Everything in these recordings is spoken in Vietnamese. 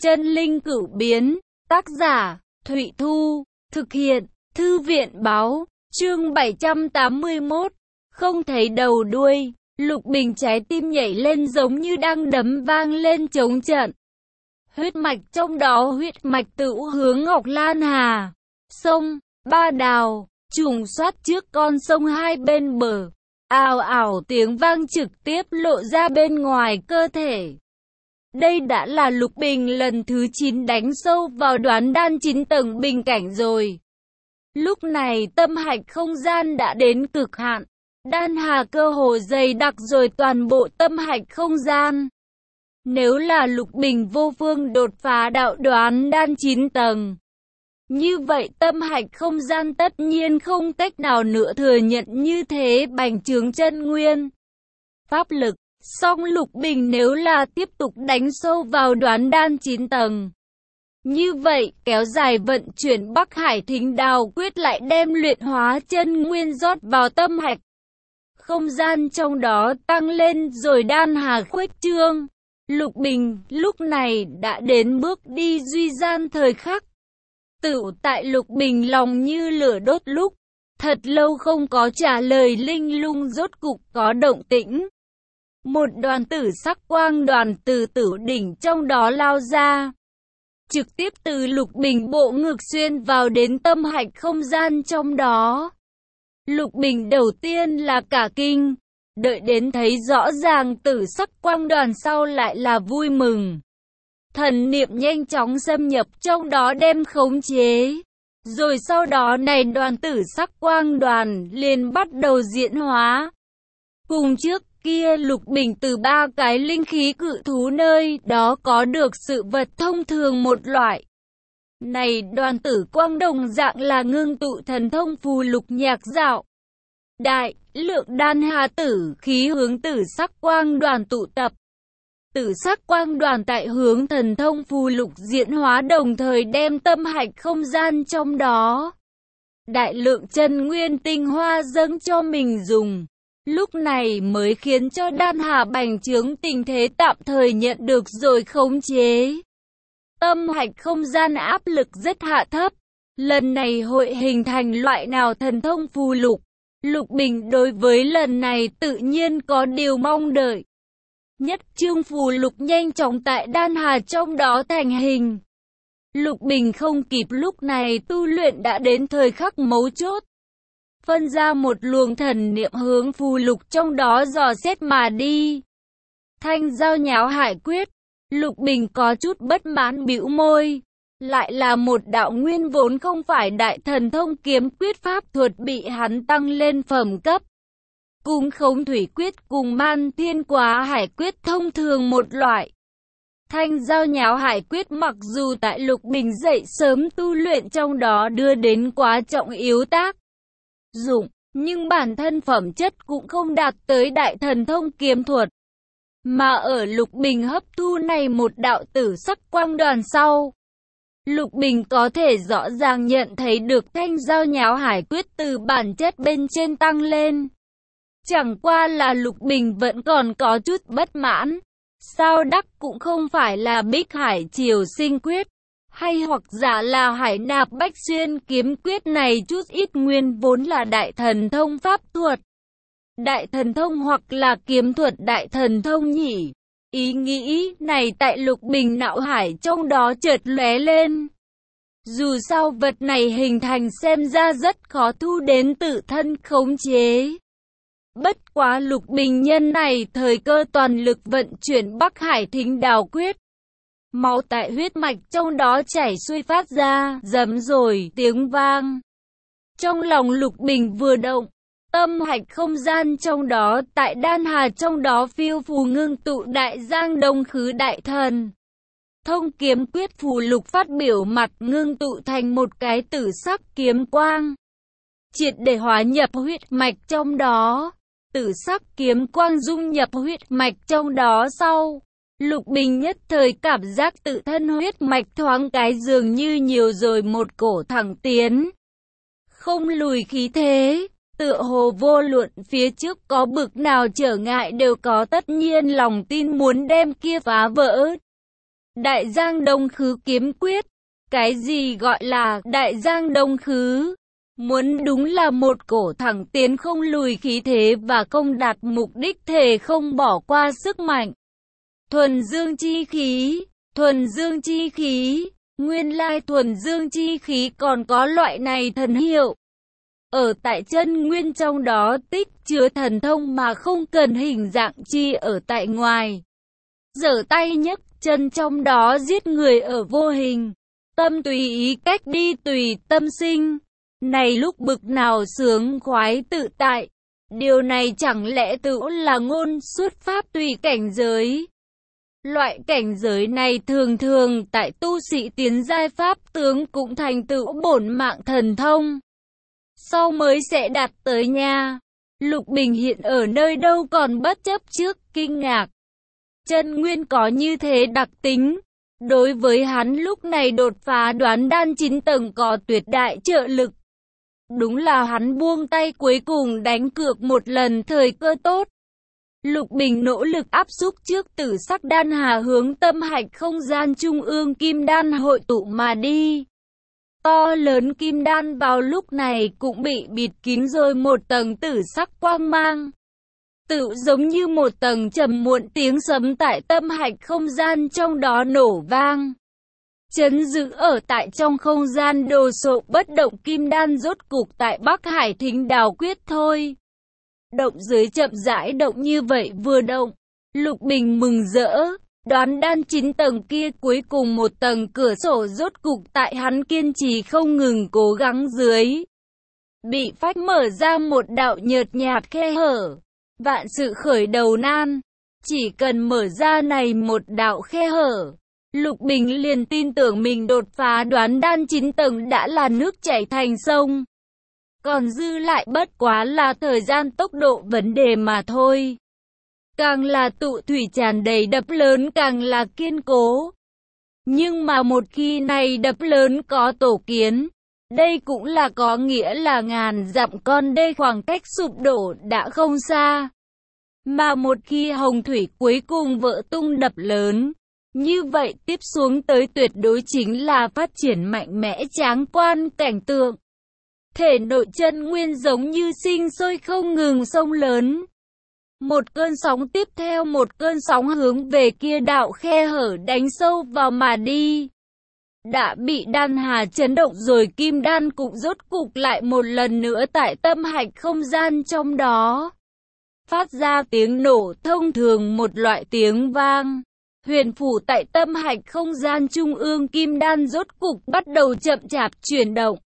Chân linh cửu biến, tác giả, Thụy Thu, thực hiện, Thư viện báo, chương 781, không thấy đầu đuôi, Lục Bình trái tim nhảy lên giống như đang đấm vang lên trống trận. Huyết mạch trong đó huyết mạch tự hướng Ngọc Lan Hà, sông, Ba Đào, trùng xoát trước con sông hai bên bờ, ào ào tiếng vang trực tiếp lộ ra bên ngoài cơ thể. Đây đã là Lục Bình lần thứ 9 đánh sâu vào đoán đan 9 tầng bình cảnh rồi. Lúc này tâm hạch không gian đã đến cực hạn, đan hà cơ hồ dày đặc rồi toàn bộ tâm hạch không gian. Nếu là Lục Bình vô phương đột phá đạo đoán đan 9 tầng, như vậy tâm hạch không gian tất nhiên không cách nào nữa thừa nhận như thế bành trướng chân nguyên, pháp lực. Song Lục Bình nếu là tiếp tục đánh sâu vào đoán đan 9 tầng, như vậy kéo dài vận chuyển Bắc Hải Thính Đào quyết lại đem luyện hóa chân nguyên rót vào tâm hạch. Không gian trong đó tăng lên rồi đan hà khuếch trương. Lục Bình lúc này đã đến bước đi duy gian thời khắc. Tự tại Lục Bình lòng như lửa đốt lúc thật lâu không có trả lời linh lung rốt cục có động tĩnh. Một đoàn tử sắc quang đoàn từ tử đỉnh trong đó lao ra, trực tiếp từ Lục Bình bộ ngực xuyên vào đến tâm hạch không gian trong đó. Lục Bình đầu tiên là cả kinh, đợi đến thấy rõ ràng tử sắc quang đoàn sau lại là vui mừng. Thần niệm nhanh chóng xâm nhập trong đó đem khống chế. Rồi sau đó này đoàn tử sắc quang đoàn liền bắt đầu diễn hóa. Cùng trước kia Lục Bình từ 3 cái linh khí cự thú nơi đó có được sự vật thông thường một loại. Này đoàn tử quang đồng dạng là ngưng tụ thần thông phù lục nhạc dạo. Đại lượng đan hà tử khí hướng tử sắc quang đoàn tụ tập. Tử sắc quang đoàn tại hướng thần thông phù lục diễn hóa đồng thời đem tâm hạch không gian trong đó. Đại lượng chân nguyên tinh hoa dâng cho mình dùng. Lúc này mới khiến cho đan hà bành trướng tình thế tạm thời nhận được rồi khống chế. Tâm hạch không gian áp lực rất hạ thấp. Lần này hội hình thành loại nào thần thông phù lục. Lục Bình đối với lần này tự nhiên có điều mong đợi. Nhất chương phù lục nhanh chóng tại đan hà trong đó thành hình. Lục Bình không kịp lúc này tu luyện đã đến thời khắc mấu chốt. Phân ra một luồng thần niệm hướng phù lục trong đó dò xét mà đi. Thanh giao nháo hải quyết, Lục Bình có chút bất mãn bĩu môi. Lại là một đạo nguyên vốn không phải đại thần thông kiếm quyết pháp thuật bị hắn tăng lên phẩm cấp. Cùng khống thủy quyết cùng man thiên quá hải quyết thông thường một loại. Thanh giao nháo hải quyết mặc dù tại Lục Bình dậy sớm tu luyện trong đó đưa đến quá trọng yếu tác dụng, nhưng bản thân phẩm chất cũng không đạt tới đại thần thông kiếm thuật. Mà ở Lục Bình hấp thu này một đạo tử sắc quang đoàn sau, Lục Bình có thể rõ ràng nhận thấy được thanh giao nháo hải quyết từ bản chất bên trên tăng lên. Chẳng qua là Lục Bình vẫn còn có chút bất mãn. Sao đắc cũng không phải là Bích Hải Triều Sinh quyết, hay hoặc giả là Hải Nạp Bách Xuyên kiếm quyết này chút ít nguyên vốn là đại thần thông pháp thuật. Đại thần thông hoặc là kiếm thuật đại thần thông nhỉ? Ý nghĩ này tại Lục Bình não hải trong đó chợt lóe lên. Dù sao vật này hình thành xem ra rất khó thu đến tự thân khống chế. Bất quá Lục Bình nhân này thời cơ toàn lực vận chuyển Bắc Hải Thính Đào quyết. Máu tại huyết mạch trong đó chảy xuôi phát ra, rầm rồi tiếng vang. Trong lòng Lục Bình vừa động, tâm hạch không gian trong đó tại đan hà trong đó phiêu phù ngưng tụ đại giang đông khứ đại thần. Thông kiếm quyết phù lục phát biểu mặt ngưng tụ thành một cái tử sắc kiếm quang. Triệt để hóa nhập huyết mạch trong đó. Tử sắc kiếm quang dung nhập huyết mạch trong đó sau. Lục Bình nhất thời cảm giác tự thân huyết mạch thoáng cái dường như nhiều rồi một cổ thẳng tiến. Không lùi khí thế, tựa hồ vô luận phía trước có bực nào trở ngại đều có tất nhiên lòng tin muốn đem kia phá vỡ. Đại Giang Đông Khứ kiếm quyết. Cái gì gọi là Đại Giang Đông Khứ? Muốn đúng là một cổ thẳng tiến không lùi khí thế và công đạt mục đích, thề không bỏ qua sức mạnh. Thuần dương chi khí, thuần dương chi khí, nguyên lai thuần dương chi khí còn có loại này thần hiệu. Ở tại chân nguyên trong đó tích chứa thần thông mà không cần hình dạng chi ở tại ngoài. Giở tay nhấc chân trong đó giết người ở vô hình. Tâm tùy ý cách đi tùy tâm sinh. Này lúc bực nào sướng khoái tự tại. Điều này chẳng lẽ tự là ngôn xuất pháp tùy cảnh giới. Loại cảnh giới này thường thường tại tu sĩ tiến giai pháp tướng cũng thành tựu bổn mạng thần thông. Sau mới sẽ đạt tới nha. Lục Bình hiện ở nơi đâu còn bất chấp trước kinh ngạc. Chân nguyên có như thế đặc tính. Đối với hắn lúc này đột phá đoán đan 9 tầng có tuyệt đại trợ lực. Đúng là hắn buông tay cuối cùng đánh cược một lần thời cơ tốt. Lục Bình nỗ lực áp xúc trước tử sắc đan hà hướng tâm hạch không gian trung ương kim đan hội tụ mà đi. To lớn kim đan vào lúc này cũng bị bịt kín rồi một tầng tử sắc quang mang. Tự giống như một tầng trầm muộn tiếng sấm tại tâm hạch không gian trong đó nổ vang. Chấn giữ ở tại trong không gian đồ sộ bất động kim đan rốt cục tại Bắc Hải Thính Đào quyết thôi. Động dưới chậm rãi động như vậy vừa động. Lục Bình mừng rỡ. Đoán đan 9 tầng kia cuối cùng một tầng cửa sổ rốt cục tại hắn kiên trì không ngừng cố gắng dưới. Bị phách mở ra một đạo nhợt nhạt khe hở. Vạn sự khởi đầu nan. Chỉ cần mở ra này một đạo khe hở. Lục Bình liền tin tưởng mình đột phá đoán đan 9 tầng đã là nước chảy thành sông. Còn dư lại bất quá là thời gian tốc độ vấn đề mà thôi. Càng là tụ thủy tràn đầy đập lớn càng là kiên cố. Nhưng mà một khi này đập lớn có tổ kiến, đây cũng là có nghĩa là ngàn dặm con đê khoảng cách sụp đổ đã không xa. Mà một khi hồng thủy cuối cùng vỡ tung đập lớn, như vậy tiếp xuống tới tuyệt đối chính là phát triển mạnh mẽ tráng quan cảnh tượng. Thể nội chân nguyên giống như sinh sôi không ngừng sông lớn. Một cơn sóng tiếp theo một cơn sóng hướng về kia đạo khe hở đánh sâu vào mà đi. Đã bị đan hà chấn động rồi kim đan cũng rốt cục lại một lần nữa tại tâm hạch không gian trong đó. Phát ra tiếng nổ thông thường một loại tiếng vang. Huyền phủ tại tâm hạch không gian trung ương kim đan rốt cục bắt đầu chậm chạp chuyển động.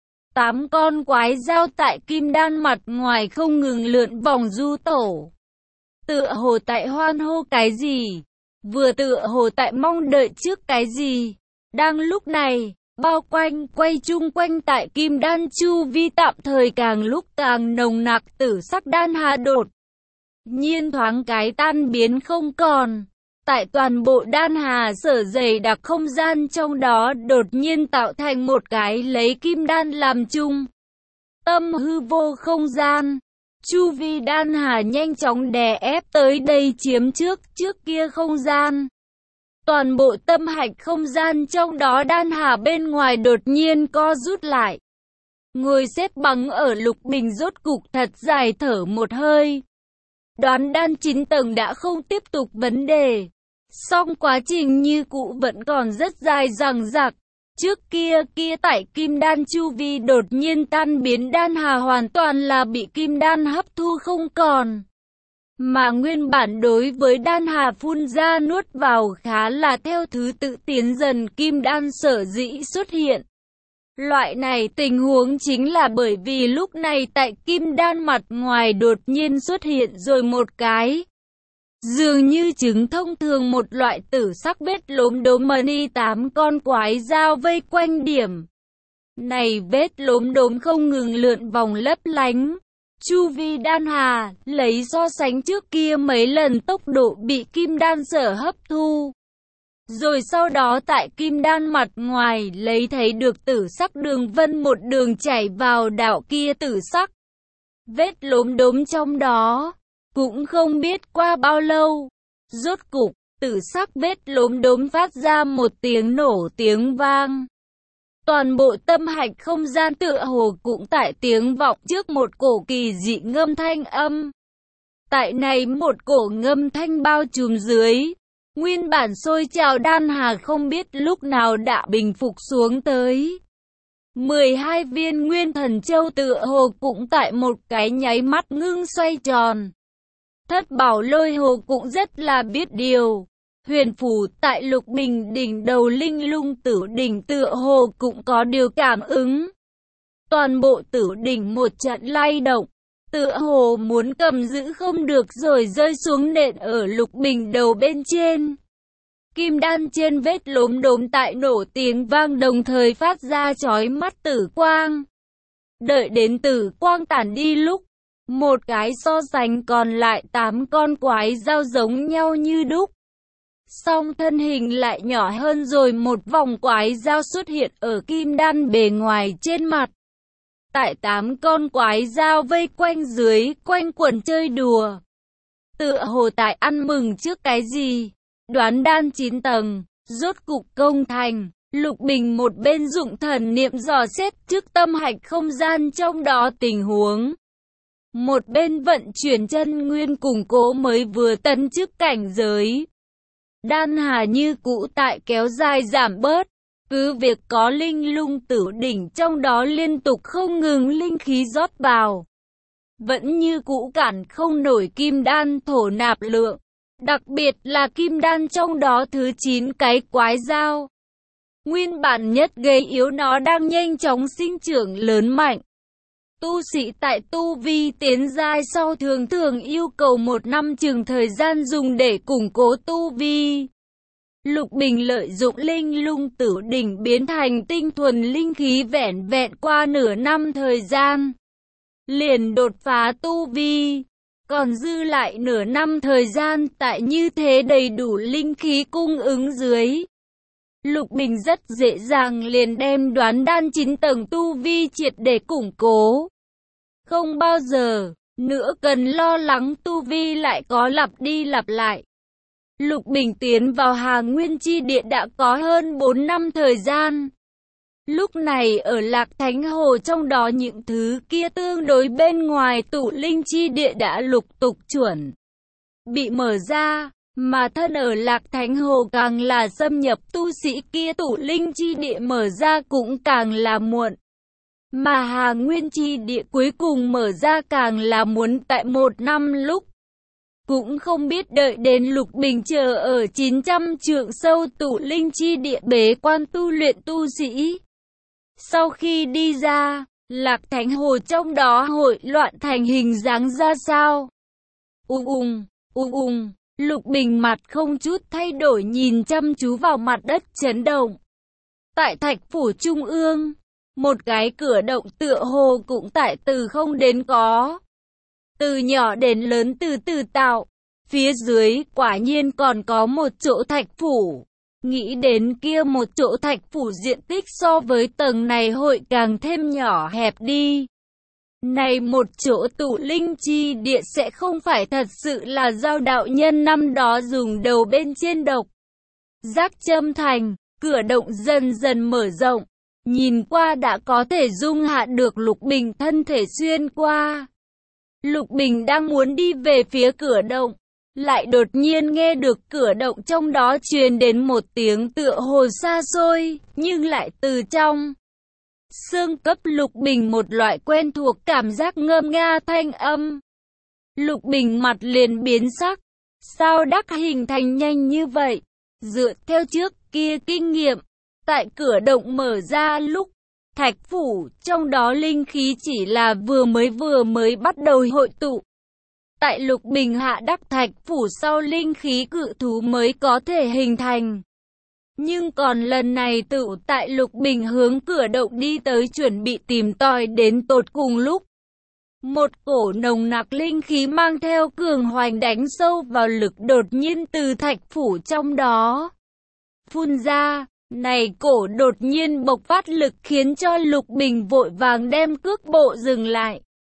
8 con quái dao tại kim đan mặt ngoài không ngừng lượn vòng du tổ. Tựa hồ tại hoan hô cái gì, vừa tựa hồ tại mong đợi trước cái gì. Đang lúc này, bao quanh quay chung quanh tại kim đan chu vi tạm thời càng lúc càng nồng nặc tử sắc đan hà đột nhiên thoáng cái tan biến không còn. Tại toàn bộ đan hà sở dày đặc không gian trong đó đột nhiên tạo thành một cái lấy kim đan làm chung. Tâm hư vô không gian. Chu vi đan hà nhanh chóng đè ép tới đây chiếm trước kia không gian. Toàn bộ tâm hạch không gian trong đó đan hà bên ngoài đột nhiên co rút lại. Ngồi xếp bằng ở Lục Bình rốt cục thật dài thở một hơi. Đoán đan 9 tầng đã không tiếp tục vấn đề. Song quá trình như cũ vẫn còn rất dài dằng dặc. Trước kia tại kim đan chu vi đột nhiên tan biến đan hà hoàn toàn là bị kim đan hấp thu không còn. Mà nguyên bản đối với đan hà phun ra nuốt vào khá là theo thứ tự tiến dần kim đan sở dĩ xuất hiện. Loại này tình huống chính là bởi vì lúc này tại kim đan mặt ngoài đột nhiên xuất hiện rồi một cái. Dường như trứng thông thường một loại tử sắc vết lốm đốm mani 8 con quái dao vây quanh điểm. Này vết lốm đốm không ngừng lượn vòng lấp lánh. Chu vi đan hà, lấy so sánh trước kia mấy lần tốc độ bị kim đan sở hấp thu. Rồi sau đó tại kim đan mặt ngoài lấy thấy được tử sắc đường vân một đường chảy vào đạo kia tử sắc. Vết lốm đốm trong đó. Cũng không biết qua bao lâu, rốt cục, tử sắc vết lốm đốm phát ra một tiếng nổ tiếng vang. Toàn bộ tâm hạch không gian tựa hồ cũng tại tiếng vọng trước một cổ kỳ dị ngâm thanh âm. Tại này một cổ ngâm thanh bao trùm dưới, nguyên bản sôi trào đan hà không biết lúc nào đã bình phục xuống tới. 12 viên nguyên thần châu tựa hồ cũng tại một cái nháy mắt ngưng xoay tròn. Thất bảo lôi hồ cũng rất là biết điều. Huyền phù tại Lục Bình đỉnh đầu linh lung tử đỉnh tựa hồ cũng có điều cảm ứng. Toàn bộ tử đỉnh một trận lay động, tựa hồ muốn cầm giữ không được rồi rơi xuống nện ở Lục Bình đầu bên trên. Kim đan trên vết lốm đốm tại nổ tiếng vang đồng thời phát ra chói mắt tử quang. Đợi đến tử quang tản đi lúc, một cái so sánh còn lại 8 con quái dao giống nhau như đúc. Song thân hình lại nhỏ hơn rồi một vòng quái dao xuất hiện ở kim đan bề ngoài trên mặt. Tại 8 con quái dao vây quanh dưới, quanh quẩn chơi đùa. Tựa hồ tại ăn mừng trước cái gì? Đoán đan 9 tầng, rốt cục công thành. Lục Bình một bên dụng thần niệm dò xét trước tâm hạch không gian trong đó tình huống. Một bên vận chuyển chân nguyên củng cố mới vừa tấn chức cảnh giới. Đan hà như cũ tại kéo dài giảm bớt. Cứ việc có linh lung tử đỉnh trong đó liên tục không ngừng linh khí rót vào. Vẫn như cũ cản không nổi kim đan thổ nạp lượng. Đặc biệt là kim đan trong đó thứ 9 cái quái dao. Nguyên bản nhất gây yếu nó đang nhanh chóng sinh trưởng lớn mạnh. Tu sĩ tại tu vi tiến giai sau thường thường yêu cầu 1 năm chừng thời gian dùng để củng cố tu vi. Lục Bình lợi dụng linh lung tử đỉnh biến thành tinh thuần linh khí vẻn vẹn qua nửa năm thời gian. Liền đột phá tu vi. Còn dư lại nửa năm thời gian tại như thế đầy đủ linh khí cung ứng dưới. Lục Bình rất dễ dàng liền đem đoán đan 9 tầng tu vi triệt để củng cố. Không bao giờ nữa cần lo lắng tu vi lại có lặp đi lặp lại. Lục Bình tiến vào Hà Nguyên Chi Địa đã có hơn 4 năm thời gian. Lúc này ở Lạc Thánh Hồ trong đó những thứ kia tương đối bên ngoài tụ linh chi địa đã lục tục chuẩn bị mở ra, mà thân ở Lạc Thánh Hồ càng là xâm nhập tu sĩ kia tụ linh chi địa mở ra cũng càng là muộn. Mà Hà Nguyên Chi Địa cuối cùng mở ra càng là muốn tại 1 năm lúc. Cũng không biết đợi đến Lục Bình chờ ở 900 trượng sâu tụ linh chi địa bế quan tu luyện tu sĩ. Sau khi đi ra, Lạc Thánh Hồ trong đó hội loạn thành hình dáng ra sao? Lục Bình mặt không chút thay đổi nhìn chăm chú vào mặt đất chấn động. Tại thạch phủ trung ương, một cái cửa động tựa hồ cũng tại từ không đến có. Từ nhỏ đến lớn từ từ tạo, phía dưới quả nhiên còn có một chỗ thạch phủ. Nghĩ đến kia một chỗ thạch phủ diện tích so với tầng này hội càng thêm nhỏ hẹp đi. Này một chỗ tụ linh chi địa sẽ không phải thật sự là Giao đạo nhân năm đó dùng đầu bên trên độc giác châm thành, cửa động dần dần mở rộng. Nhìn qua đã có thể dung hạ được Lục Bình thân thể xuyên qua. Lục Bình đang muốn đi về phía cửa động. Lại đột nhiên nghe được cửa động trong đó truyền đến một tiếng tựa hồ xa xôi, nhưng lại từ trong xương cấp Lục Bình một loại quen thuộc cảm giác ngâm nga thanh âm. Lục Bình mặt liền biến sắc. Sao đắc hình thành nhanh như vậy? Dựa theo trước kia kinh nghiệm, tại cửa động mở ra lúc thạch phủ trong đó linh khí chỉ là vừa mới bắt đầu hội tụ. Tại Lục Bình hạ đắc thạch phủ sau linh khí cự thú mới có thể hình thành. Nhưng còn lần này tự tại Lục Bình hướng cửa động đi tới chuẩn bị tìm tòi đến tột cùng lúc. Một cổ nồng nặc linh khí mang theo cường hoành đánh sâu vào lực đột nhiên từ thạch phủ trong đó phun ra. Này cổ đột nhiên bộc phát lực khiến cho Lục Bình vội vàng đem cước bộ dừng lại.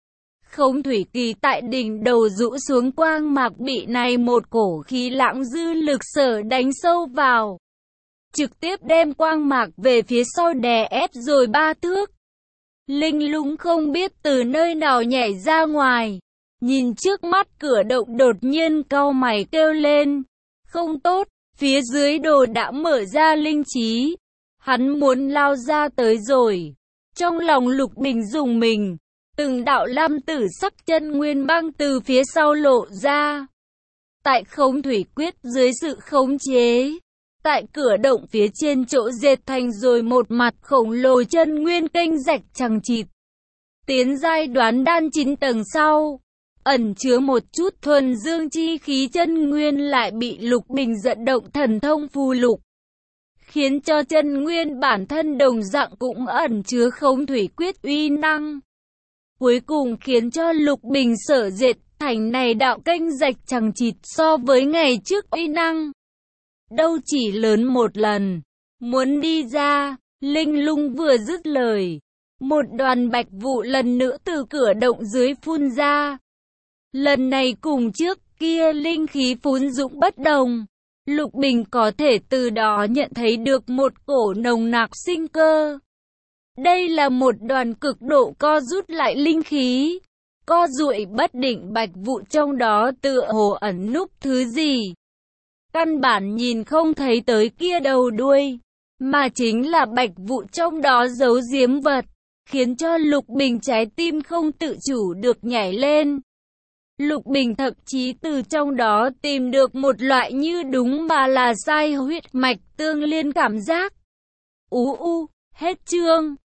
Không thủy kỳ tại đỉnh đầu rũ xuống, quang mạc bị này một cổ khí lãng dư lực sở đánh sâu vào, trực tiếp đem quang mạc về phía sau đè ép rồi 3 thước. Linh Lung không biết từ nơi nào nhảy ra ngoài, nhìn trước mắt cửa động đột nhiên cau mày kêu lên, không tốt, phía dưới đồ đã mở ra linh trí, hắn muốn lao ra tới rồi. Trong lòng Lục Bình rùng mình, từng đạo lam tử sắc chân nguyên băng từ phía sau lộ ra. Tại không thủy quyết dưới sự khống chế, tại cửa động phía trên chỗ dệt thành rồi một mặt khổng lồ chân nguyên kênh rạch chằng chịt. Tiến giai đoán đan 9 tầng sau, ẩn chứa một chút thuần dương chi khí chân nguyên lại bị Lục Bình dẫn động thần thông phù lục, khiến cho chân nguyên bản thân đồng dạng cũng ẩn chứa không thủy quyết uy năng. Cuối cùng khiến cho Lục Bình sở dệt thành này đạo kênh rạch chằng chịt so với ngày trước uy năng đâu chỉ lớn một lần. Muốn đi ra, Linh Lung vừa dứt lời, một đoàn bạch vụ lần nữa từ cửa động dưới phun ra. Lần này cùng trước kia linh khí phún dũng bất đồng, Lục Bình có thể từ đó nhận thấy được một cổ nồng nặc sinh cơ. Đây là một đoàn cực độ co rút lại linh khí, co duỗi bất định, bạch vụ trong đó tựa hồ ẩn núp thứ gì. Căn bản nhìn không thấy tới kia đầu đuôi, mà chính là bạch vụ trong đó giấu giếm vật, khiến cho Lục Bình trái tim không tự chủ được nhảy lên. Lục Bình thậm chí từ trong đó tìm được một loại như đúng mà là sai huyết mạch tương liên cảm giác. Hết chương.